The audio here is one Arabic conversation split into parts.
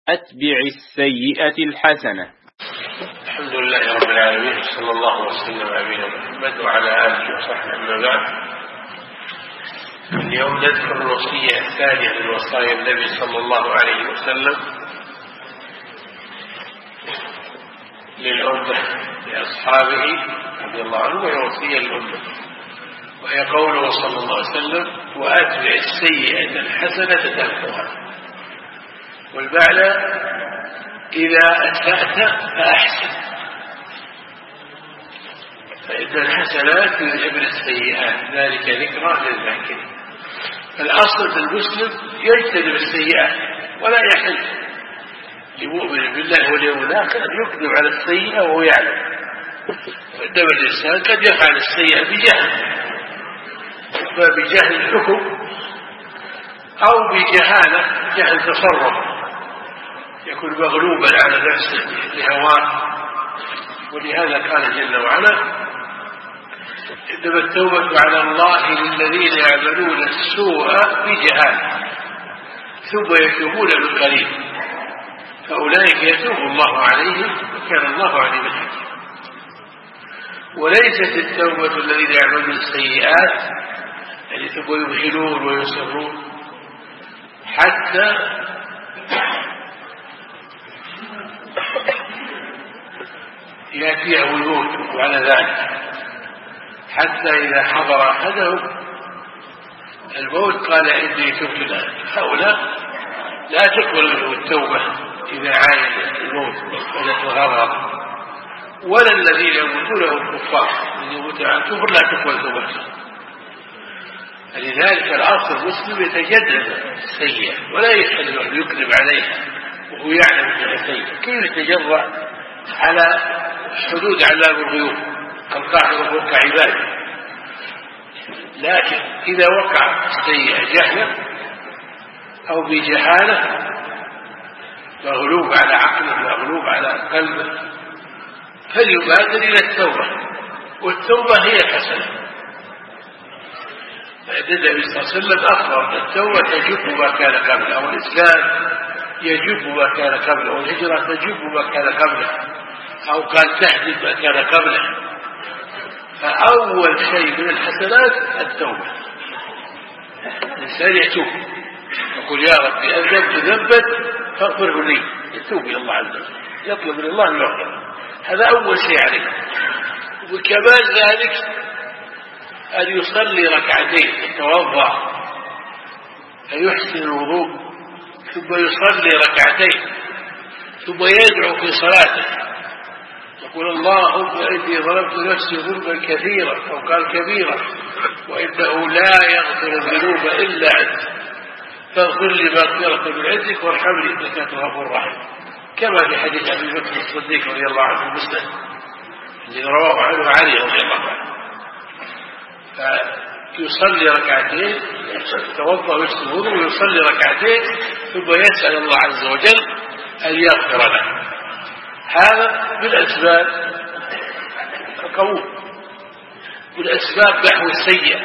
أتبع السيئة الحسنة. الحمد لله رب العالمين، صلى الله وسلم على نبينا محمد وعلى آله وصحبه. أما بعد، اليوم نذكر الوصية الثانية من وصايا النبي صلى الله عليه وسلم للأمة لأصحابه رضي الله عنهم، وهي وصية للأمة، وهي قوله صلى الله عليه وسلم: وأتبع السيئة الحسنة تمحها. والمعنى: إذا أسأت فأحسن، فإن الحسنات يذهبن السيئات، ذلك ذكرى للذاكرين. فالأصل في المسلم يجتنب السيئات، ولا يحل لمؤمن بالله واليوم الآخر أن يكذب على السيئة وهو يعلم. وإنما الإنسان قد يفعل السيئة بجهل، بجهل الحكم أو بجهالة، جهل تصرف، يكون مغلوبا على نفسه لهواه. ولهذا قال جل وعلا: إنما التوبة على الله للذين يعملون السوء بجهالة ثم يتوبون من قريب فأولئك يتوب الله عليهم وكان الله عليما حكيما. وليست التوبة الذين يعملون السيئات يعني ثم يبخلون ويصرون حتى يأتيه الموت، وعلى ذلك حتى إذا حضر أحدهم الموت قال: إني تبت الآن. هؤلاء لا تقبل منهم التوبة إذا عاين الموت ولا تغرر، ولا الذين يموتون الكفار الذين يموتون عن كفر لا تقبل توبتهم. فلذلك الأصل المسلم يتجنب السيئة، ولا يحل أن يكذب عليها وهو يعلم أنها سيئة. كيف يتجرأ على حدود علام الغيوب القاهر فوق عباده؟ لكن إذا وقع السيئة جهلا أو بجهالة، مغلوب على عقله مغلوب على قلبه، فليبادر إلى التوبة، والتوبة هي الحسنة. النبي صلى الله عليه وسلم أخبر أن التوبة تجب ما كان قبله، أو الإسلام يجب ما كان قبله، والهجرة تجب ما كان قبله، أو قال تحدث ما كان قبله. فأول شيء من الحسنات التوبة. الإنسان يتوب يقول: يا ربي أذنبت ذنبا فاغفره لي، يتوب إلى الله عز وجل، يطلب من الله أن يغفر. هذا أول شيء عليه. وكمال ذلك أن يصلي ركعتين، يتوضأ، أن يحسن الوضوء، ثم يصلي ركعتين، ثم يدعو في صلاته يقول: اللهم إني ظلمت نفسي ظلما كثيرا، أو قال كبيرا، وإنه لا يغفر الذنوب إلا أنت، فاغفر لي مغفرة من عندك وارحمني إنك أنت الغفور الرحيم. كما في حديث أبي بكر الصديق رضي الله عنه مسلم الذي رواه عنه علي رضي الله عنه. فيصلي ركعتين، يتوضأ ويغسل الوضوء ويصلي ركعتين، ثم يسأل الله عز وجل أن يغفر له. هذا من أسباب القبول، من أسباب محو السيئة.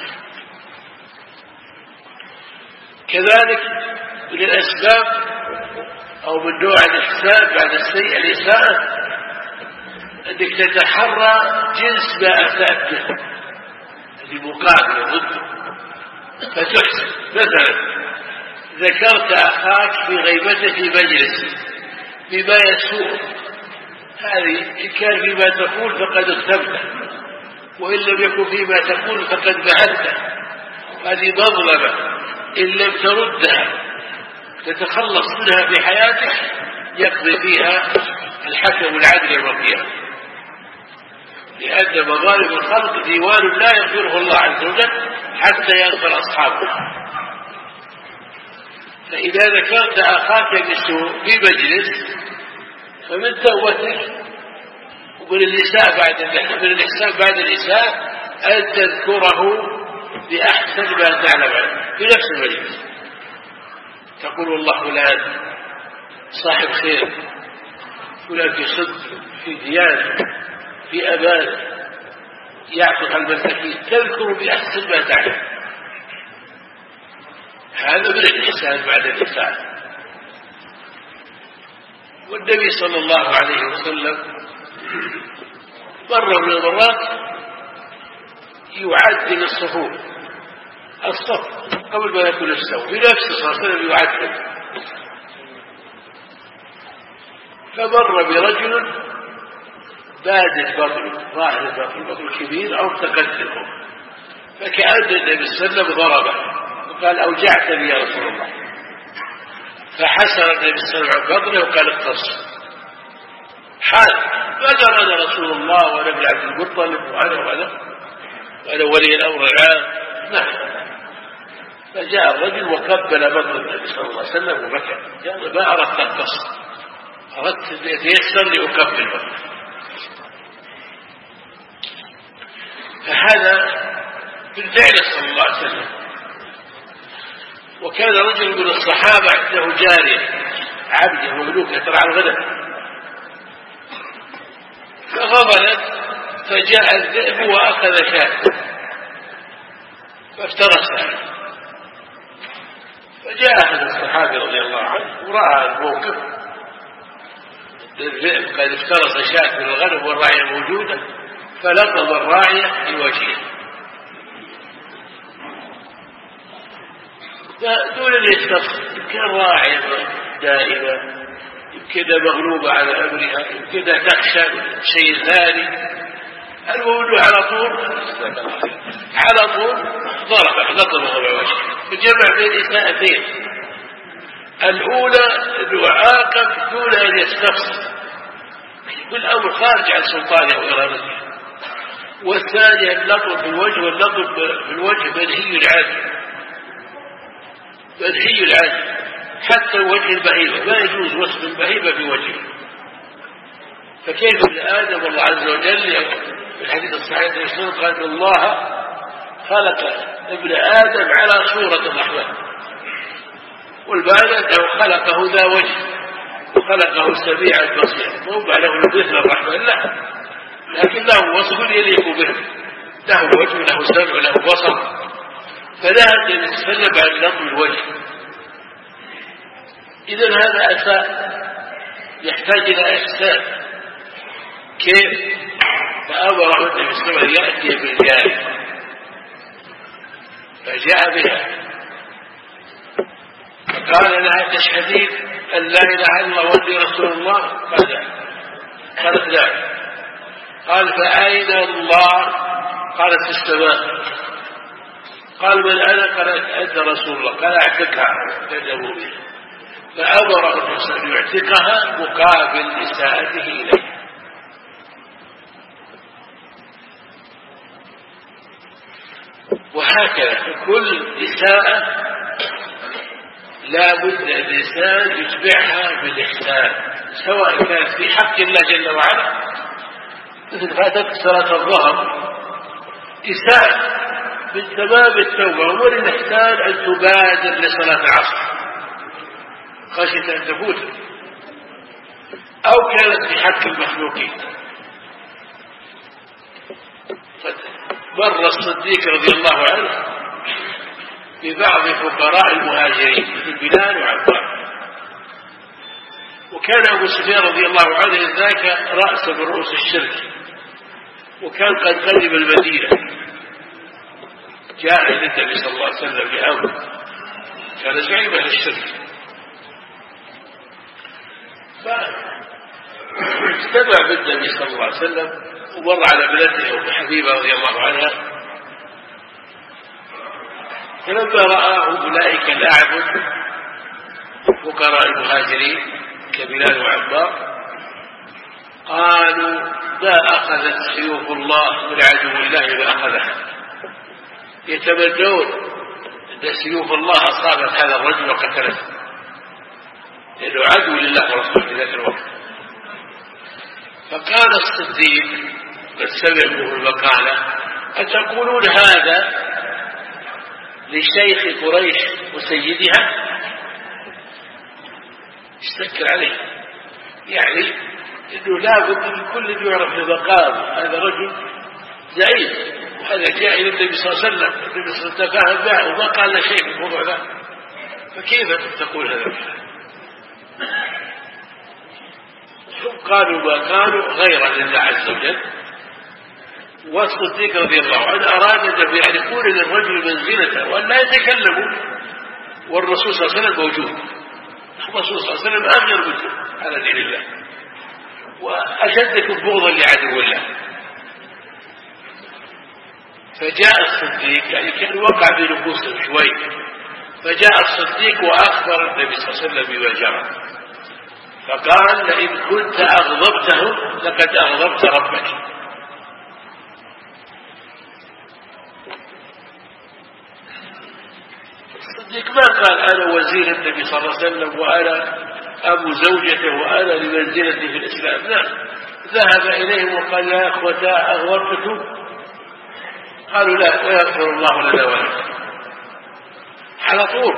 كذلك من الأسباب أو من نوع الإحسان بعد السيئة الإساءة أنك تتحرى جنس ما أسأت به، المقابل ضده، فتحسن. مثلا ذكرت أخاك في غيبته في مجلس بما يسوء، هذه إن كان فيما تقول فقد اغتبته، وإن لم يكن فيما تقول فقد بهته. هذه مظلمة إن لم تردها تتخلص منها في حياتك يقضي فيها الحكم العدل يوم القيامة. لأن مظالم الخلق ديوان لا يغفره الله عز وجل حتى يغفر أصحابه. فإذا ذكرت أخاك بالسوء في مجلس فمن توبتك ومن الإحسان بعد الإساءة أن تذكره بأحسن ما تعلم عنه في نفس المجلس. تقول: والله فلان صاحب خير، فلان في صدق، في ديانة، في أمان، يعطف المساكين، تذكر بأحسن ما تعلم. هذا من الإحسان بعد الإحسان. والنبي صلى الله عليه وسلم مرة من المرات يعدل الصف قبل ما يكون السوء بنفسه صلى الله عليه وسلم يعدل. فمر برجل بادئ بطنه ظاهر البطن كبير أو متقدم، فكأن النبي صلى الله عليه وسلم ضربه وقال أوجعتني يا رسول الله، فحسر النبي صلى الله عليه وسلم بطنه وقال اقتص حال فقال أنا رسول الله وأنا ابن عبد المطلب وأنا ولي الأمر العام. نعم. فجاء الرجل وقبل بطن النبي صلى الله عليه وسلم وبكى، قال ما أردت اقتص، أردت يتيسر لي أقبل بطنه. فهذا بالفعل صلى الله عليه وسلم. وكان رجل من الصحابة عنده جارية عبد مملوكة ترعى الغنم، فغضلت فجاء الذئب وأخذ شاة فافترسها، فجاء هذا الصحابي رضي الله عنه ورأى الموقف، الذئب قد افترس شاة من الغنم والراعية موجودة، فلقض الراعية في وجهه دون أن يستفسر. يمكن راعية دائما، يمكن مغلوبة على أمرها، يمكن تخشى شيء ثاني. المهم على طول ضربه لطمه بوجهه، فجمع بين إساءتين. الأولى أنه عاقب دون أن يستفسر، والأمر خارج عن سلطانه وإرادته. والثانية اللطم في الوجه، واللطم في الوجه منهي العادي حتى وجه البهيمة ما يجوز وصف البهيمة بوجهه. فكيف ابن آدم الله عز وجل في الحديث الصحيح يقول قال الله خلق ابن آدم على صورة الرحمن، والبعد أنه خلقه ذا وجه وخلقه سميعا بصيرا، مو له مثل الرحمن لا، لكن له وصف يليق به، له وجه له سمع له بصر. فنهى النبي صلى الله عليه وسلم عن لطم الوجه. إذن هذا أساء يحتاج إلى إحسان. كيف؟ فأمر النبي صلى الله عليه وسلم يأتي بالجارية، فجاء بها فقال لها تشهدين أن لا إله إلا الله وأني رسول الله؟ قالت لا. قال فأين الله؟ قالت في السماء. قال من أنا؟ قالت أنت رسول الله. قال اعتقها كذبوا به، فأمر الرسول أن يعتقها مقابل إساءته إليه. وهكذا في كل إساءة لا بد الإنسان يتبعها بالإحسان، سواء كانت في حق الله جل وعلا مثل فاتت صلاة الظهر إساءة من تمام التوبة، ومن الإحسان أن تبادر لصلاة العصر خشية أن تفوت، أو كانت في حق المخلوقين. مر الصديق رضي الله عنه ببعض فقراء المهاجرين مثل بلال وعباد، وكان أبو سفيان رضي الله عنه ذاك رأس من رؤوس الشرك، وكان قد قدم المدينة، جاء إلى النبي صلى الله عليه وسلم بأمر، كان زعيم أهل الشرك، فاجتمع بالنبي صلى الله عليه وسلم ومر على ابنته أم حبيبة رضي الله عنها، فلما رآه أولئك الأعبد فقراء المهاجرين كبلال وعمار قالوا ما أخذت سيوف الله من عدو الله ما أخذها، يتمنون أن سيوف الله أصابت هذا الرجل وقتلته، لأنه عدو لله ورسوله في ذاك الوقت. فقال الصديق قد سمع منه المقالة أتقولون هذا لشيخ قريش وسيدها؟ اشتكر عليه، يعني انه لابد من كل يعرف المقام، هذا رجل زعيم وهذا جاء الى النبي صلى الله عليه وسلم، النبي صلى الله عليه وسلم تفاهم معه وما قال له شيء في الموضوع ذا، فكيف تقول هذا الكلام؟ قالوا ما كانوا غير لله عز وجل. والصديق رضي الله عنه أراد أن يعرفون للرجل منزلته وأن لا يتكلموا، والرسول صلى الله عليه وسلم موجود. الرسول صلى الله عليه وسلم أغير منه على دين الله وأشدكم بغضا لعدو الله. فجاء الصديق، يعني كان وقع بنفوسهم شوي، فجاء الصديق وأخبر النبي صلى الله عليه وسلم بما جرى، فقال لئن كنت أغضبتهم لقد أغضبت ربك. الصديق ما قال أنا وزير النبي صلى الله عليه وسلم وأنا أبو زوجته وأنا لمنزلتي في الإسلام، لا، ذهب إليهم وقال يا أخوتا أغضبتكم؟ قالوا لا، ويغفر الله لنا ولكم. على طول.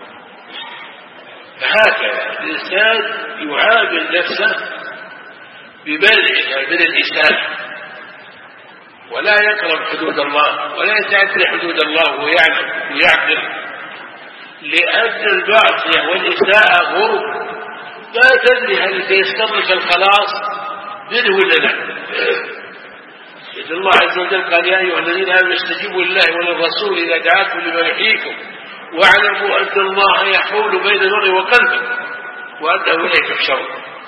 فهكذا الإنسان يعامل نفسه بمنع من الإساءة، ولا يقرب حدود الله ولا يتعدى حدود الله ويعلم ويعقل، لأن المعصية والإساءة غرب لا تدري هل سيستر لك الخلاص منه ولا لا. إذ الله عز وجل قال يا أيها الذين آمنوا استجيبوا لله وللرسول إذا دعاكم لما يحييكم واعلموا أن الله يحول بين المرء وقلبه وأنه إليه تحشرون.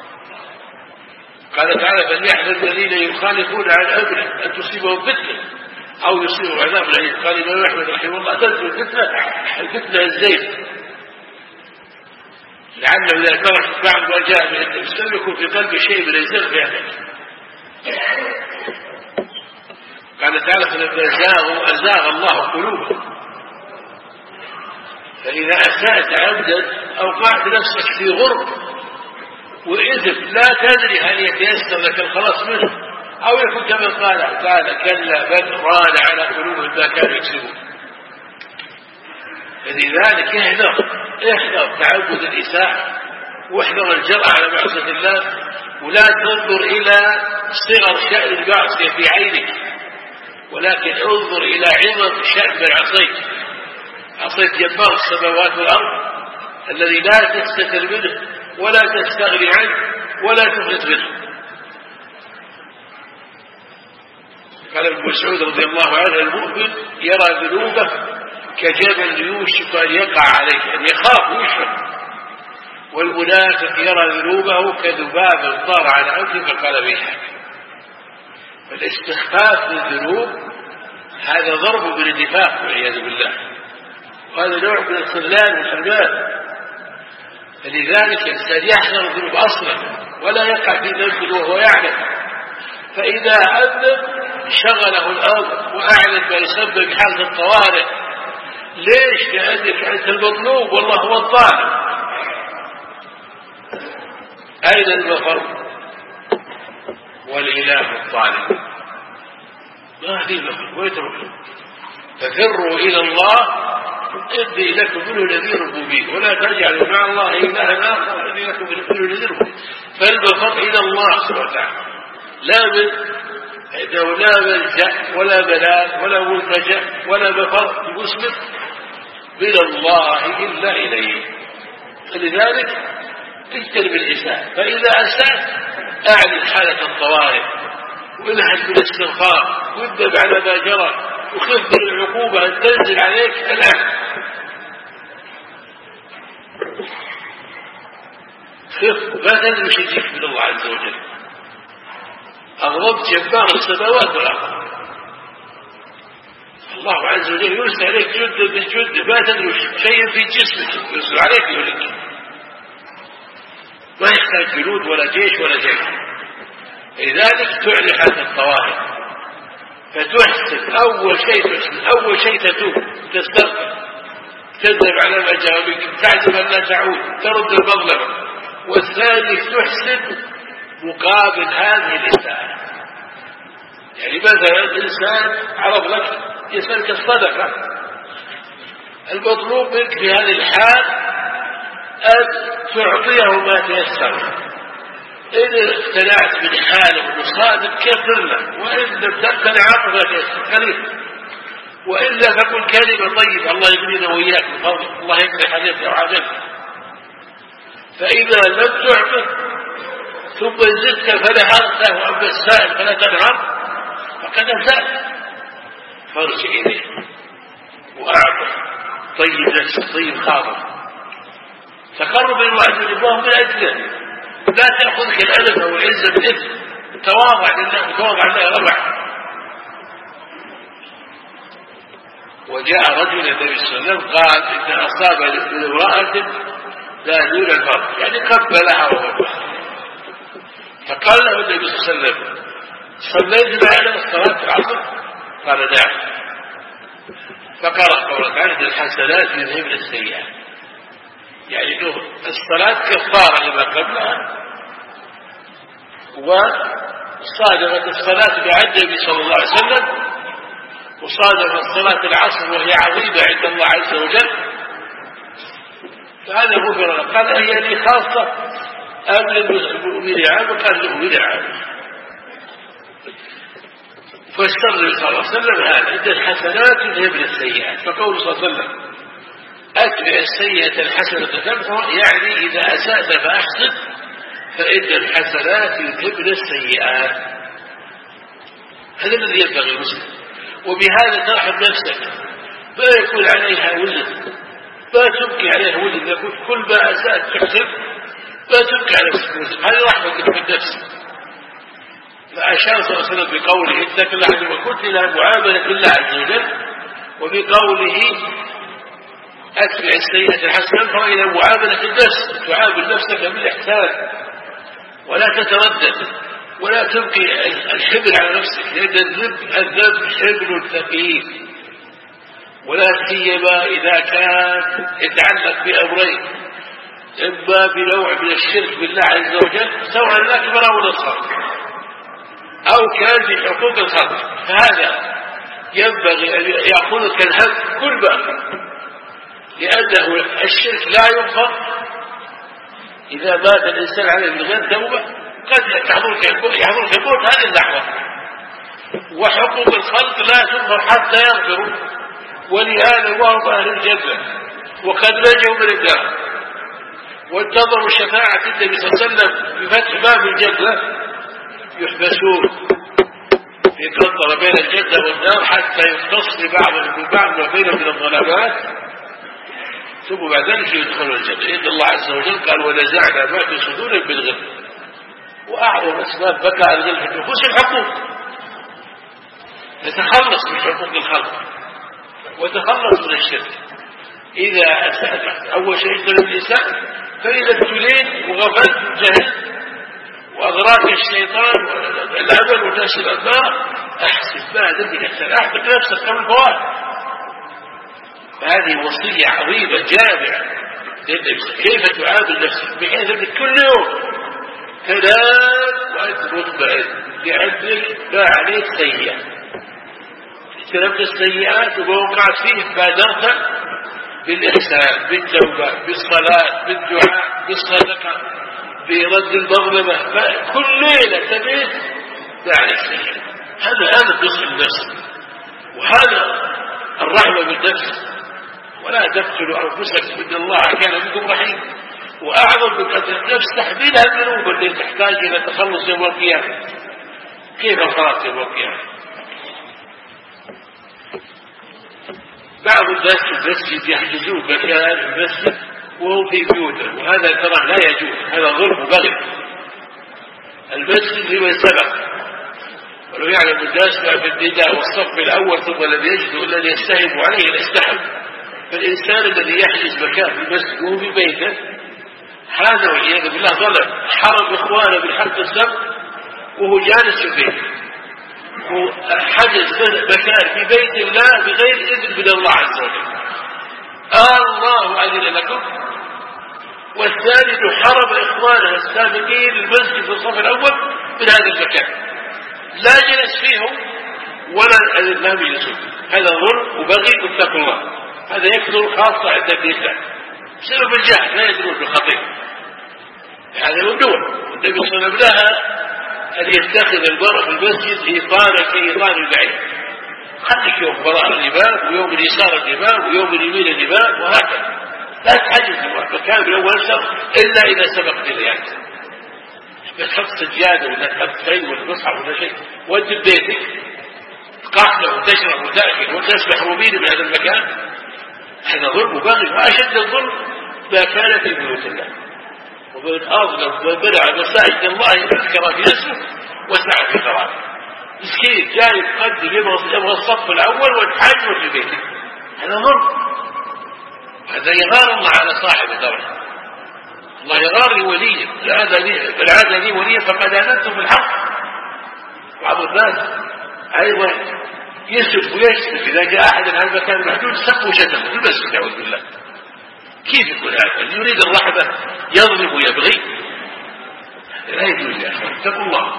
قال تعالى فليحذر الذين يخالفون عن أمره أن تصيبهم فتنة أو يصيبهم عذاب أليم. قال الإمام أحمد رحمه الله تنزل الفتنة الزيت، لعله إذا ترك بعد ما جاء من الإسلام يكون في قلبه شيء من الزيغ في أهله. قال تعالى فلما زاغوا أزاغ الله قلوبهم. فإذا أسأت عبدا أوقعت نفسك في غرب وإذن لا تدري هل يتيسر لك الخلاص منه أو يكون كما قال كلا بل ران على قلوبهم ما كانوا يكسبون. فلذلك احذر تعبد الإساءة واحذر الجرأة على معصية الله، ولا تنظر إلى صغر شأن المعصية في عينك، ولكن انظر إلى عظم شأن من عصيت جبار السماوات والأرض الذي لا تستتر منه ولا تستغني عنه ولا تفلت منه. قال ابن مسعود رضي الله عنه المؤمن يرى ذنوبه كجبل يوشك أن يقع عليه، أن يخاف ويشفق، والمنافق يرى ذنوبه كذباب طار على أنفه فقال بيحك. فالاستخفاف بالذنوب هذا ضرب من النفاق والعياذ بالله، وهذا نوع من الخذلان والحرمان. فلذلك الإنسان يحذر الذنوب أصلا ولا يقع في ذنب وهو يعلم، فإذا أذنب شغله الأمر وأعلن ما يسبب حالة الطوارئ. ليش؟ لأنك أنت المطلوب والله هو الطالب. أين المفر والإله الطالب؟ ما في مفر ويترك. ففروا إلى الله إني لكم منه نذير مبين ولا تجعلوا مع الله إلها آخر إني لكم منه نذير مبين. فالمفر إلى الله سبحانه وتعالى، لا ملجأ ولا ملاذ ولا ملتجأ ولا مفر المسلم من الله إلا إليه. فلذلك اجتنب الإساءة، فإذا أسأت أعلن حالة الطوارئ وانهج بالاستغفار واندب على ما جرى وخف من العقوبة أن تنزل عليك الآن. خف، ما تدري وش يجيك من الله عز وجل. أغضبت جبار السماوات والأرض، الله عز وجل يرسل عليك جند بالجند ما تدري شيء في جسمك يرسل عليك يهلك، ما يحتاج جنود ولا جيش ولا جيش. لذلك تعلن حالة الطوارئ، فتحسن أول شيء تتوب تستغفر تذهب على ما جاء بك تعزم أن لا تعود ترد المظلمة. والثاني تحسن مقابل هذه الإساءة. يعني مثلا الإنسان عرض لك يسألك الصدقة، المطلوب منك في هذه الحال أن تعطيه ما تيسر. إن اقتنعت من حاله وصادق كفر له، وإن لم تقتنع ما تيسر قليل، وإلا فقل كلمة طيبة الله يبنينا وإياك بفضل الله يكفي حديث أو عدل. فإذا لم تعطه ثم زدت فنهرته وأما السائل فلا تنهر فقد أفسد. فارجع إليه وأعطه طيب نفسه طيب خاطر. تقرب الوعد الله من أجله، لا تأخذك الألم أو العزة بالإثم، تواضع لله وتواضع الله ربع. وجاء رجل النبي صلى الله عليه وسلم قال إن أصاب من امرأة لا دون الفرد، يعني قبلها ووجهها. فقال له النبي صلى الله عليه وسلم صليت معنا صلاة العصر؟ قال نعم. فقرأ قوله تعالى الحسنات يذهبن السيئات، يعني الصلاة كفارة لما قبلها، وصادقت الصلاة بعد النبي صلى الله عليه وسلم، وصادقت صلاة العصر وهي عظيمة عند الله عز وجل. فهذا غفر. قال هي لي خاصة أم للمؤمن عامة؟ قال للمؤمن عامة. فاشتر النبي صلى الله عليه وسلم هذا إن الحسنات يذهبن السيئات. فقول صلى الله عليه وسلم أتبع السيئة الحسنة تمحها، يعني إذا أسأت فأحسن، فإن الحسنات يذهبن السيئات. هذا الذي ينبغي المسلم، وبهذا ترحم نفسك، ما يكون عليها وزن، ما تبكي عليها وزن. يكون كل ما أسأت تحسن، ما تبكي على نفسك. هذه رحمة بالنفس. فأشار صلى الله عليه وسلم بقوله اتق الله عز وجل إلى معاملة الله عز وجل، وبقوله أتبع السيئة الحسنة فهو إلى معاملة النفس، تعامل نفسك بالإحسان ولا تتردد ولا تبقي الحبل على نفسك، لأن الذنب حبل ثقيل، ولا سيما إذا كان يتعلق بأمرين، إما بنوع من الشرك بالله عز وجل سواء الأكبر أو الأصغر، أو كان في حقوق الخلق. فهذا ينبغي أن يأخذك الهم كل ما، لأنه الشرك لا يغفر إذا مات الإنسان عليه من غير توبة، قد يحضرك الموت هذه اللحظة. وحقوق الخلق لا تغفر حتى يغفروا، ولهذا وهم أهل الجنة وقد نجوا من النار وانتظروا شفاعة النبي صلى الله عليه وسلم بفتح باب الجنة، يحبسون في قنطرة بين الجنة والنار حتى يختص بعضهم ببعض ما بينهم من الظلامات، ثم بعد ذلك يدخلوا الجنة. إن الله عز وجل قال ونزعنا ما في صدورهم بالغل. وأعظم أسباب بكاء الغل في النفوس الحقوق، تتخلص من حقوق الخلق وتخلص من الشرك. إذا أسأت أول شيء يقتل الإنسان، فإذا ابتليت وغفلت جهلت وأغراك الشيطان والعمل والناس الأدبار، أحسن ما ذنبك أحسن، أحبك نفسك قبل الفوات. فهذه وصية عظيمة جامعة كيف تعامل نفسك، بحيث أنك كل يوم تنام وأنت مطمئن لأنك ما عليك سيئة، اجتنبت السيئات وما وقعت فيه بادرت بالإحسان، بالتوبة، بالصلاة، بالدعاء، بالصدقة، برد المظلمة. كل ليلة تبيت ما عليك سيئة. هذا قصة النفس، وهذا الرحمة بالنفس. ولا تقتلوا أنفسكم إن الله كان بكم رحيم. وأعظم من قتل النفس تحميلها الذنوب التي تحتاج إلى تخلص يوم القيامة. كيف الخلاص يوم القيامة؟ بعض الناس في المسجد يحجزون مكان في المسجد وهم في بيوتهم، وهذا ترى لا يجوز، هذا ظلم وبغي. المسجد لمن سبق، ولو يعلم الناس ما في النداء والصف الأول ثم لم يجدوا إلا ليستهموا عليه لاستحموا. فالإنسان الذي يحجز مكان في المسجد وهو في بيته، هذا والعياذ بالله ظلم، حرم إخوانه بالحق السبق وهو جالس في البيت، وحجز مكان في بيت الله بغير إذن من الله عز وجل. الله أذن لكم. والثالث حرم إخوانه السابقين المسجد في الصف الأول من هذا المكان، لا جلس فيهم ولا أذن لهم يجلسون. هذا ظلم وبغي واتقوا الله. هذا يكثر خاصة عند النساء بسبب الجهل، لا يدرون بالخطير. هذا ممنوع. النبي صلى الله عليه وسلم نهى أن يتخذ المرء في المسجد إيطانا كإيطان البعير. خليك يوم وراء الإمام ويوم اليسار الإمام ويوم اليمين الإمام وهكذا. لا تحجز المكان من أول شهر إلا إذا سبق بالرياض. تحط سجادة ولا تحط شيء ولا مصحف ولا شيء وانت ببيتك تقاتل وتشرب وتأكل وتسبح مبين بهذا المكان، هذا ظلم وبغي، وأشد الظلم ما كان في بيوت الله. ومن أظلم من منع مساجد الله يذكر في اسمه وسعى في خرابه. مسكين جاي يقدم يبغى الصف الأول ويتحجر في بيته، هذا ظلم، هذا يغار الله على صاحب الدرجة. الله يغار لوليه، بالعادة لي وليه فقد آذنته بالحق. وبعض الناس أيضا يسب ويشتم إذا جاء أحد عن المكان المحدود سب وشتم في المسجد، أعوذ بالله. كيف يكون هذا؟ اللي يريد الرحمة يظلم ويبغي، لا يجوز يا أخي. اتقوا الله.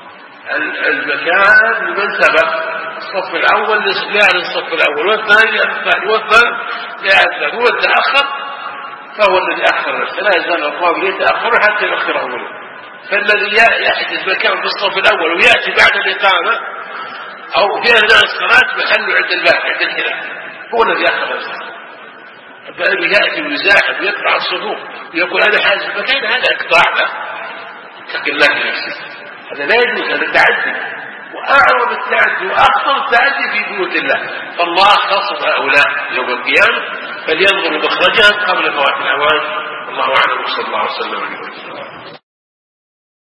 المكان لمن سبق، الصف الأول لا للصف الأول، والثاني للثاني، والثالث للثالث، والتأخر فهو الذي أخر نفسه، لا يزال الأطواب يتأخر حتى يؤخر أوله. فالذي يحجز مكان في الصف الأول ويأتي بعد الإقامة أو في أثناء الصلاة محله عند الباب عند الهلال، هو الذي أخر نفسه. فالذي يأتي ويزاحم ويقطع الصفوف ويقول أنا حاجز المكان، هذا إقطاع له، اتق الله في نفسك، هذا لا يجوز، هذا تعدي، وأعظم التعدي وأخطر التعدي في بيوت الله. فالله خصم هؤلاء يوم القيامة فلينظروا مخرجهم قبل فوات الأوان. الله أعلم، صلى الله عليه وسلم.